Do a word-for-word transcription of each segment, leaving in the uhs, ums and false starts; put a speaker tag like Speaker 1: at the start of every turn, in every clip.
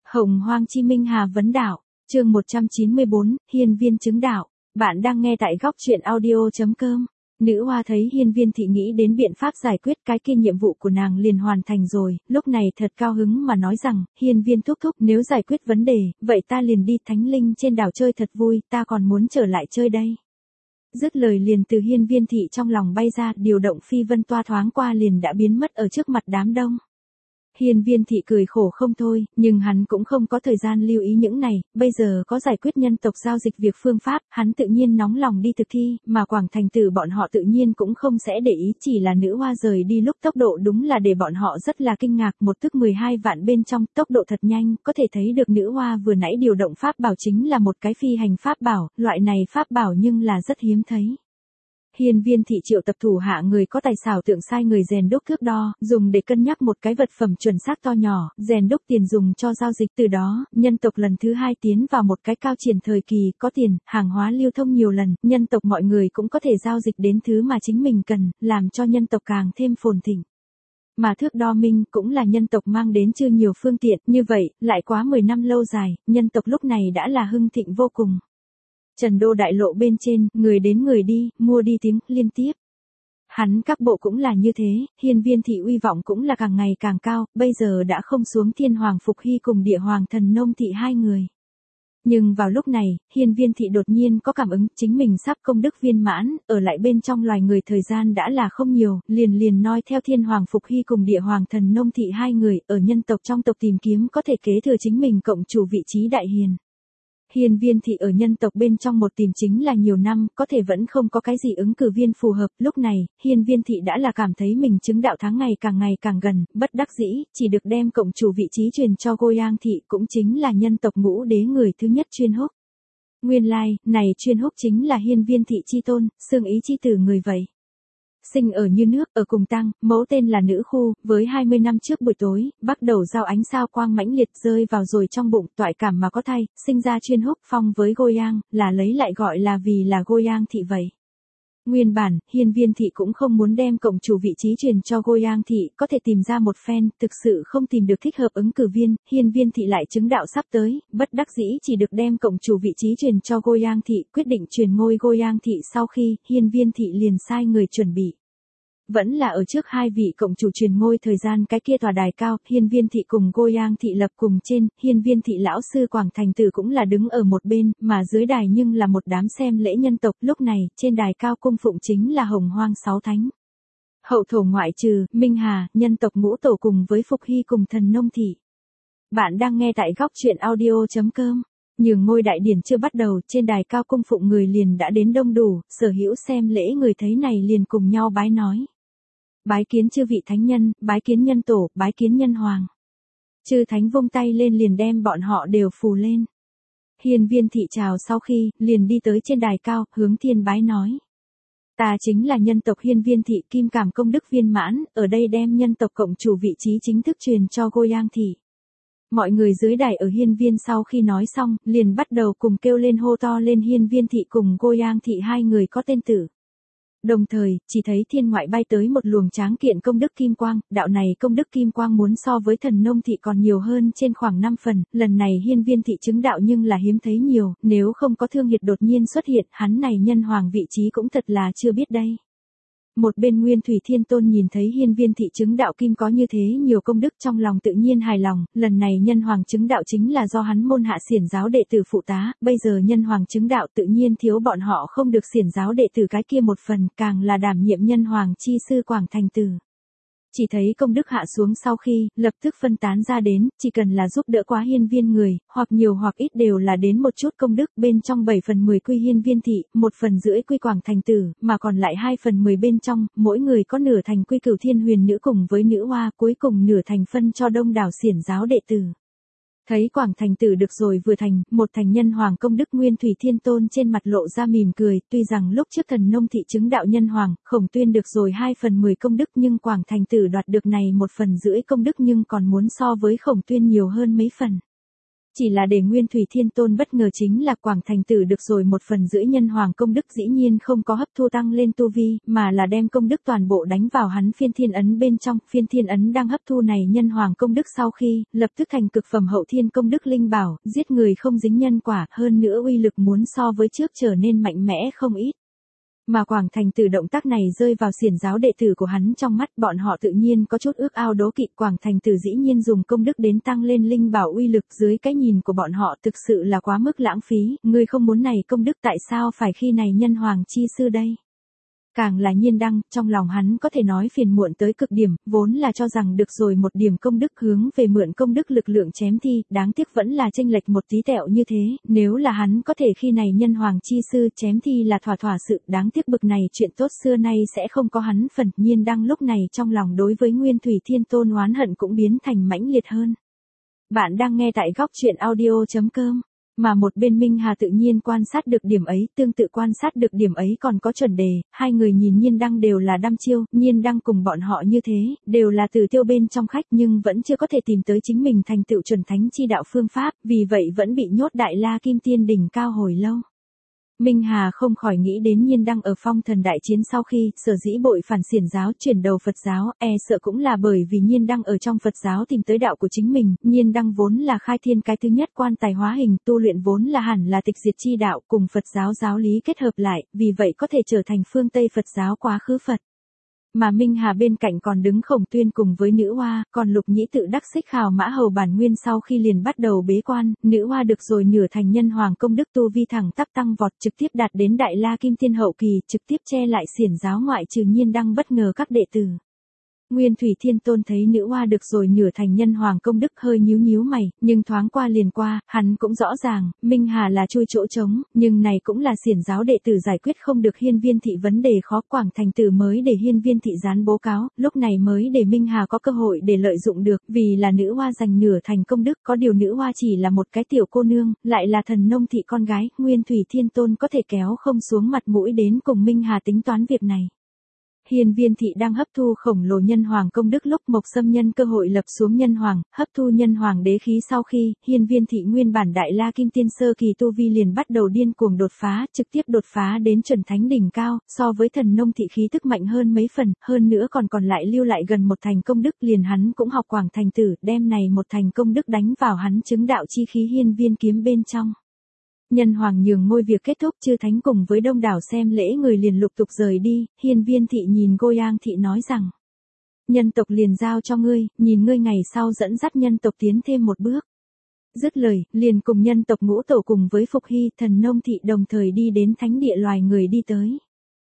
Speaker 1: Hồng Hoang Chi Minh Hà Vấn Đạo, chương một trăm chín mươi bốn, Hiên Viên chứng đạo. Bạn đang nghe tại góc truyện audio.com. Nữ hoa thấy Hiên Viên thị nghĩ đến biện pháp giải quyết cái kia nhiệm vụ của nàng liền hoàn thành rồi, lúc này thật cao hứng mà nói rằng, Hiên Viên thúc thúc nếu giải quyết vấn đề, vậy ta liền đi Thánh Linh trên đảo chơi thật vui, ta còn muốn trở lại chơi đây. Dứt lời liền từ Hiên Viên thị trong lòng bay ra, điều động phi vân toa thoáng qua liền đã biến mất ở trước mặt đám đông. Hiên Viên thị cười khổ không thôi, nhưng hắn cũng không có thời gian lưu ý những này, bây giờ có giải quyết nhân tộc giao dịch việc phương pháp, hắn tự nhiên nóng lòng đi thực thi, mà Quảng Thành Tử bọn họ tự nhiên cũng không sẽ để ý, chỉ là nữ hoa rời đi lúc tốc độ đúng là để bọn họ rất là kinh ngạc, một tức mười hai vạn bên trong, tốc độ thật nhanh, có thể thấy được nữ hoa vừa nãy điều động pháp bảo chính là một cái phi hành pháp bảo, loại này pháp bảo nhưng là rất hiếm thấy. Hiên Viên thị triệu tập thủ hạ người có tài xảo tượng sai người rèn đúc thước đo, dùng để cân nhắc một cái vật phẩm chuẩn xác to nhỏ, rèn đúc tiền dùng cho giao dịch, từ đó, nhân tộc lần thứ hai tiến vào một cái cao triển thời kỳ, có tiền, hàng hóa lưu thông nhiều lần, nhân tộc mọi người cũng có thể giao dịch đến thứ mà chính mình cần, làm cho nhân tộc càng thêm phồn thịnh. Mà thước đo minh cũng là nhân tộc mang đến chưa nhiều phương tiện, như vậy, lại quá mười năm lâu dài, nhân tộc lúc này đã là hưng thịnh vô cùng. Trần Đô đại lộ bên trên, người đến người đi, mua đi tiếng liên tiếp. Hắn các bộ cũng là như thế, Hiên Viên thị uy vọng cũng là càng ngày càng cao, bây giờ đã không xuống Thiên Hoàng Phục Hy cùng Địa Hoàng Thần Nông thị hai người. Nhưng vào lúc này, Hiên Viên thị đột nhiên có cảm ứng, chính mình sắp công đức viên mãn, ở lại bên trong loài người thời gian đã là không nhiều, liền liền nói theo Thiên Hoàng Phục Hy cùng Địa Hoàng Thần Nông thị hai người, ở nhân tộc trong tộc tìm kiếm có thể kế thừa chính mình cộng chủ vị trí đại hiền. Hiên Viên thị ở nhân tộc bên trong một tìm chính là nhiều năm, có thể vẫn không có cái gì ứng cử viên phù hợp, lúc này, Hiên Viên thị đã là cảm thấy mình chứng đạo tháng ngày càng ngày càng gần, bất đắc dĩ, chỉ được đem cộng chủ vị trí truyền cho Goyang thị, cũng chính là nhân tộc ngũ đế người thứ nhất Chuyên Húc. Nguyên lai, này Chuyên Húc chính là Hiên Viên thị chi tôn, xương ý chi tử người vậy. Sinh ở như nước, ở cùng tăng, mẫu tên là Nữ Khu, với hai mươi năm trước buổi tối, bắt đầu giao ánh sao quang mãnh liệt rơi vào rồi trong bụng, toại cảm mà có thai, sinh ra Chuyên Húc phong với Goyang, là lấy lại gọi là vì là Goyang thị vậy. Nguyên bản, Hiên Viên thị cũng không muốn đem cộng chủ vị trí truyền cho Goyang thị, có thể tìm ra một phen, thực sự không tìm được thích hợp ứng cử viên, Hiên Viên thị lại chứng đạo sắp tới, bất đắc dĩ chỉ được đem cộng chủ vị trí truyền cho Goyang thị, quyết định truyền ngôi Goyang thị sau khi, Hiên Viên thị liền sai người chuẩn bị. Vẫn là ở trước hai vị cộng chủ truyền ngôi thời gian cái kia tòa đài cao, Hiên Viên thị cùng Goyang thị lập cùng trên, Hiên Viên thị lão sư Quảng Thành Tử cũng là đứng ở một bên, mà dưới đài nhưng là một đám xem lễ nhân tộc, lúc này, trên đài cao cung phụng chính là Hồng Hoang sáu thánh. Hậu thổ ngoại trừ, Minh Hà, nhân tộc ngũ tổ cùng với Phục Hy cùng Thần Nông thị. Bạn đang nghe tại góc truyện audio.com. Nhường ngôi đại điển chưa bắt đầu, trên đài cao cung phụng người liền đã đến đông đủ, sở hữu xem lễ người thấy này liền cùng nhau bái nói. Bái kiến chư vị thánh nhân, bái kiến nhân tổ, bái kiến nhân hoàng. Chư thánh vung tay lên liền đem bọn họ đều phù lên. Hiên Viên thị chào sau khi, liền đi tới trên đài cao, hướng thiên bái nói. Ta chính là nhân tộc Hiên Viên thị kim cảm công đức viên mãn, ở đây đem nhân tộc cộng chủ vị trí chính thức truyền cho Goyang thị. Mọi người dưới đài ở Hiên Viên sau khi nói xong, liền bắt đầu cùng kêu lên hô to lên Hiên Viên thị cùng Goyang thị hai người có tên tử. Đồng thời, chỉ thấy thiên ngoại bay tới một luồng tráng kiện công đức kim quang, đạo này công đức kim quang muốn so với Thần Nông thị còn nhiều hơn trên khoảng năm phần, lần này Hiên Viên thị chứng đạo nhưng là hiếm thấy nhiều, nếu không có Thương Hiệt đột nhiên xuất hiện, hắn này nhân hoàng vị trí cũng thật là chưa biết đây. Một bên Nguyên Thủy Thiên Tôn nhìn thấy Hiên Viên thị chứng đạo kim có như thế nhiều công đức trong lòng tự nhiên hài lòng, lần này nhân hoàng chứng đạo chính là do hắn môn hạ xiển giáo đệ tử phụ tá, bây giờ nhân hoàng chứng đạo tự nhiên thiếu bọn họ không được xiển giáo đệ tử cái kia một phần, càng là đảm nhiệm nhân hoàng chi sư Quảng Thành Tử. Chỉ thấy công đức hạ xuống sau khi, lập tức phân tán ra đến, chỉ cần là giúp đỡ quá hiên viên người, hoặc nhiều hoặc ít đều là đến một chút công đức, bên trong bảy phần mười quy Hiên Viên thị, một phần rưỡi quy Quảng Thành Tử, mà còn lại hai phần mười bên trong, mỗi người có nửa thành quy Cửu Thiên Huyền Nữ cùng với nữ hoa, cuối cùng nửa thành phân cho đông đảo xiển giáo đệ tử. Thấy Quảng Thành Tử được rồi vừa thành, một thành nhân hoàng công đức Nguyên Thủy Thiên Tôn trên mặt lộ ra mỉm cười, tuy rằng lúc trước Thần Nông thị chứng đạo nhân hoàng, Khổng Tuyên được rồi hai phần mười công đức nhưng Quảng Thành Tử đoạt được này một phần rưỡi công đức nhưng còn muốn so với Khổng Tuyên nhiều hơn mấy phần. Chỉ là để Nguyên Thủy Thiên Tôn bất ngờ chính là Quảng Thành Tử được rồi một phần rưỡi nhân hoàng công đức dĩ nhiên không có hấp thu tăng lên tu vi, mà là đem công đức toàn bộ đánh vào hắn phiên thiên ấn bên trong. Phiên thiên ấn đang hấp thu này nhân hoàng công đức sau khi, lập tức thành cực phẩm hậu thiên công đức linh bảo, giết người không dính nhân quả, hơn nữa uy lực muốn so với trước trở nên mạnh mẽ không ít. Mà Quảng Thành Tử động tác này rơi vào xiển giáo đệ tử của hắn trong mắt, bọn họ tự nhiên có chút ước ao đố kỵ. Quảng Thành Tử dĩ nhiên dùng công đức đến tăng lên linh bảo uy lực, dưới cái nhìn của bọn họ thực sự là quá mức lãng phí, người không muốn này công đức tại sao phải khi này nhân hoàng chi sư đây. Càng là Nhiên Đăng, trong lòng hắn có thể nói phiền muộn tới cực điểm, vốn là cho rằng được rồi một điểm công đức hướng về mượn công đức lực lượng chém thi, đáng tiếc vẫn là chênh lệch một tí tẹo như thế, nếu là hắn có thể khi này nhân hoàng chi sư chém thi là thỏa thỏa sự, đáng tiếc bực này chuyện tốt xưa nay sẽ không có hắn phần. Nhiên Đăng lúc này trong lòng đối với Nguyên Thủy Thiên Tôn oán hận cũng biến thành mãnh liệt hơn. Bạn đang nghe tại góc truyện audio chấm com. Mà một bên Minh Hà tự nhiên quan sát được điểm ấy, tương tự quan sát được điểm ấy còn có Chuẩn Đề, hai người nhìn Nhiên Đăng đều là đăm chiêu, Nhiên Đăng cùng bọn họ như thế, đều là từ tiêu bên trong khách nhưng vẫn chưa có thể tìm tới chính mình thành tựu chuẩn thánh chi đạo phương pháp, vì vậy vẫn bị nhốt Đại La Kim Tiên đỉnh cao hồi lâu. Minh Hà không khỏi nghĩ đến Nhiên Đăng ở phong thần đại chiến sau khi, sở dĩ bội phản xiển giáo chuyển đầu Phật giáo, e sợ cũng là bởi vì Nhiên Đăng ở trong Phật giáo tìm tới đạo của chính mình. Nhiên Đăng vốn là khai thiên cái thứ nhất quan tài hóa hình, tu luyện vốn là hẳn là tịch diệt chi đạo cùng Phật giáo giáo lý kết hợp lại, vì vậy có thể trở thành phương Tây Phật giáo quá khứ Phật. Mà Minh Hà bên cạnh còn đứng Khổng Tuyên cùng với nữ hoa, còn Lục Nhĩ tự đắc xích khảo mã hầu bản nguyên sau khi liền bắt đầu bế quan, nữ hoa được rồi nửa thành nhân hoàng công đức tu vi thẳng tắp tăng vọt, trực tiếp đạt đến Đại La Kim Tiên hậu kỳ, trực tiếp che lại xiển giáo ngoại trừ Nhiên Đăng bất ngờ các đệ tử. Nguyên Thủy Thiên Tôn thấy nữ hoa được rồi nửa thành nhân hoàng công đức hơi nhíu nhíu mày, nhưng thoáng qua liền qua, hắn cũng rõ ràng, Minh Hà là chui chỗ trống, nhưng này cũng là xiển giáo đệ tử giải quyết không được Hiên Viên thị vấn đề khó. Quảng Thành Tử mới để Hiên Viên thị gián bố cáo, lúc này mới để Minh Hà có cơ hội để lợi dụng được, vì là nữ hoa giành nửa thành công đức, có điều nữ hoa chỉ là một cái tiểu cô nương, lại là thần nông thị con gái, Nguyên Thủy Thiên Tôn có thể kéo không xuống mặt mũi đến cùng Minh Hà tính toán việc này. Hiên Viên thị đang hấp thu khổng lồ nhân hoàng công đức lúc Mộc Sâm nhân cơ hội lập xuống nhân hoàng, hấp thu nhân hoàng đế khí sau khi, Hiên Viên thị nguyên bản Đại La Kim Tiên sơ kỳ tu vi liền bắt đầu điên cuồng đột phá, trực tiếp đột phá đến chuẩn thánh đỉnh cao, so với thần nông thị khí tức mạnh hơn mấy phần, hơn nữa còn còn lại lưu lại gần một thành công đức, liền hắn cũng học Quảng Thành Tử, đem này một thành công đức đánh vào hắn chứng đạo chi khí Hiên Viên kiếm bên trong. Nhân hoàng nhường ngôi việc kết thúc, chư thánh cùng với đông đảo xem lễ người liền lục tục rời đi, Hiên Viên thị nhìn Goyang thị nói rằng: nhân tộc liền giao cho ngươi, nhìn ngươi ngày sau dẫn dắt nhân tộc tiến thêm một bước. Dứt lời, liền cùng nhân tộc ngũ tổ cùng với Phục Hy, thần nông thị đồng thời đi đến thánh địa loài người đi tới.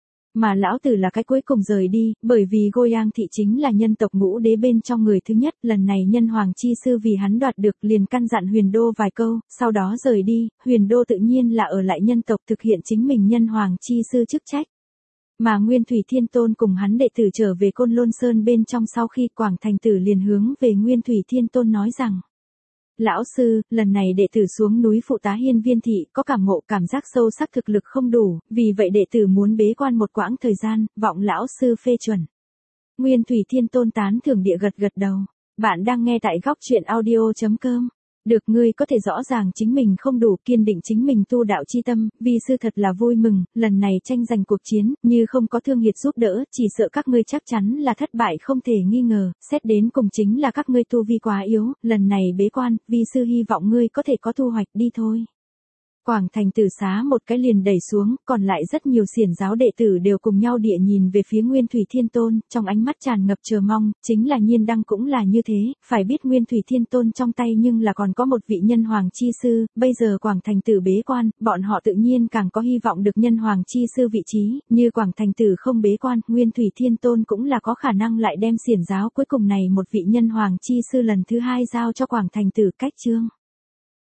Speaker 1: Mà lão tử là cái cuối cùng rời đi, bởi vì Goyang thị chính là nhân tộc ngũ đế bên trong người thứ nhất, lần này nhân hoàng chi sư vì hắn đoạt được liền căn dặn Huyền Đô vài câu, sau đó rời đi, Huyền Đô tự nhiên là ở lại nhân tộc thực hiện chính mình nhân hoàng chi sư chức trách. Mà Nguyên Thủy Thiên Tôn cùng hắn đệ tử trở về Côn Lôn Sơn bên trong sau khi Quảng Thành Tử liền hướng về Nguyên Thủy Thiên Tôn nói rằng: lão sư, lần này đệ tử xuống núi phụ tá Hiên Viên thị, có cảm ngộ cảm giác sâu sắc thực lực không đủ, vì vậy đệ tử muốn bế quan một quãng thời gian, vọng lão sư phê chuẩn. Nguyên Thủy Thiên Tôn tán thưởng địa gật gật đầu. Bạn đang nghe tại góc truyện audio chấm com. Được, ngươi có thể rõ ràng chính mình không đủ, kiên định chính mình tu đạo chi tâm, vì sư thật là vui mừng, lần này tranh giành cuộc chiến, như không có Thương Hiệt giúp đỡ, chỉ sợ các ngươi chắc chắn là thất bại không thể nghi ngờ, xét đến cùng chính là các ngươi tu vi quá yếu, lần này bế quan, vi sư hy vọng ngươi có thể có thu hoạch, đi thôi. Quảng Thành Tử xá một cái liền đẩy xuống, còn lại rất nhiều xiển giáo đệ tử đều cùng nhau địa nhìn về phía Nguyên Thủy Thiên Tôn, trong ánh mắt tràn ngập chờ mong, chính là Nhiên Đăng cũng là như thế, phải biết Nguyên Thủy Thiên Tôn trong tay nhưng là còn có một vị nhân hoàng chi sư, bây giờ Quảng Thành Tử bế quan, bọn họ tự nhiên càng có hy vọng được nhân hoàng chi sư vị trí, như Quảng Thành Tử không bế quan, Nguyên Thủy Thiên Tôn cũng là có khả năng lại đem xiển giáo cuối cùng này một vị nhân hoàng chi sư lần thứ hai giao cho Quảng Thành Tử cách chương.